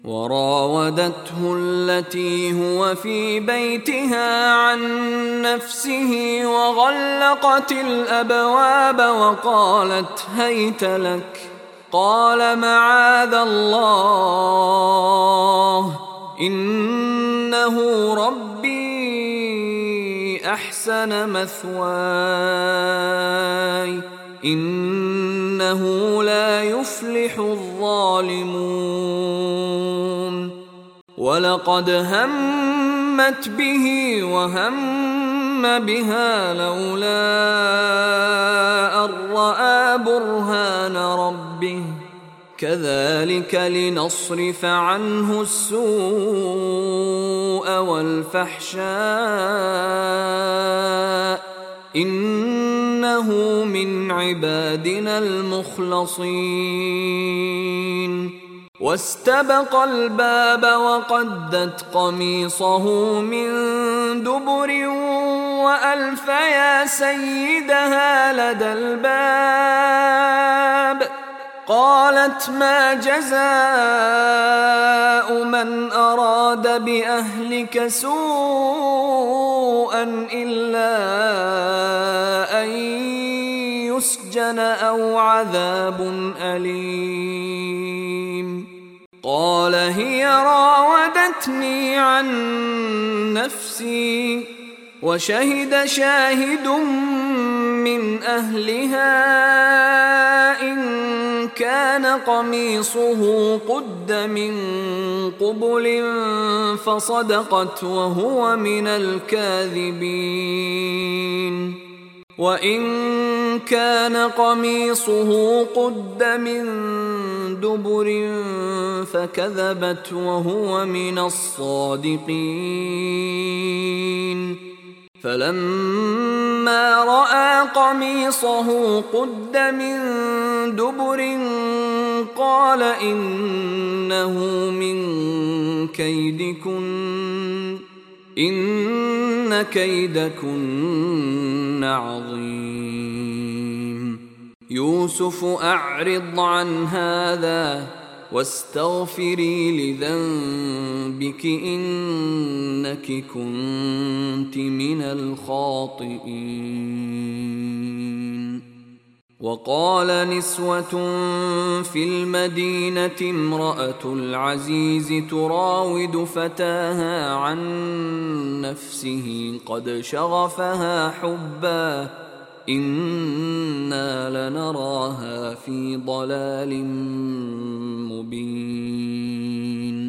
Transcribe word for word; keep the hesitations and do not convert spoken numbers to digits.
وراودته التي هو في بيتها عن نفسه وغلقت الأبواب وقالت هيت لك، قال معاذ الله إنه ربي أحسن مثواي إنه لا يفلح الظالمون. ولقد همت به وهم بها لولا أن رأى برهان ربه كذلك لنصرف عنه السوء والفحشاء إنه من عبادنا المخلصين. واستبق الباب وقدت قميصه من دبر وألف يا سيدها لدى الباب. قالت ما جزاء من أراد بأهلك سوءا إلا أن يسجن أو عذاب أليم. قال هي راودتني عن نفسي وشهد شاهد من أهلها إن كان قميصه قد من قبل فصدقت وهو من الكاذبين. وإن كان قميصه قد من دبر فكذبت وهو من الصادقين. فلما رأى قميصه قد من دبر قال إنه من كيدكن إن كيدكن عظيم. يوسف أعرض عن هذا واستغفري لذنبك إنك كنت من الخاطئين. وقال نسوة في المدينة امرأة العزيز تراود فتاها عن نفسه قد شغفها حبا إنا لنراها في ضلال مبين.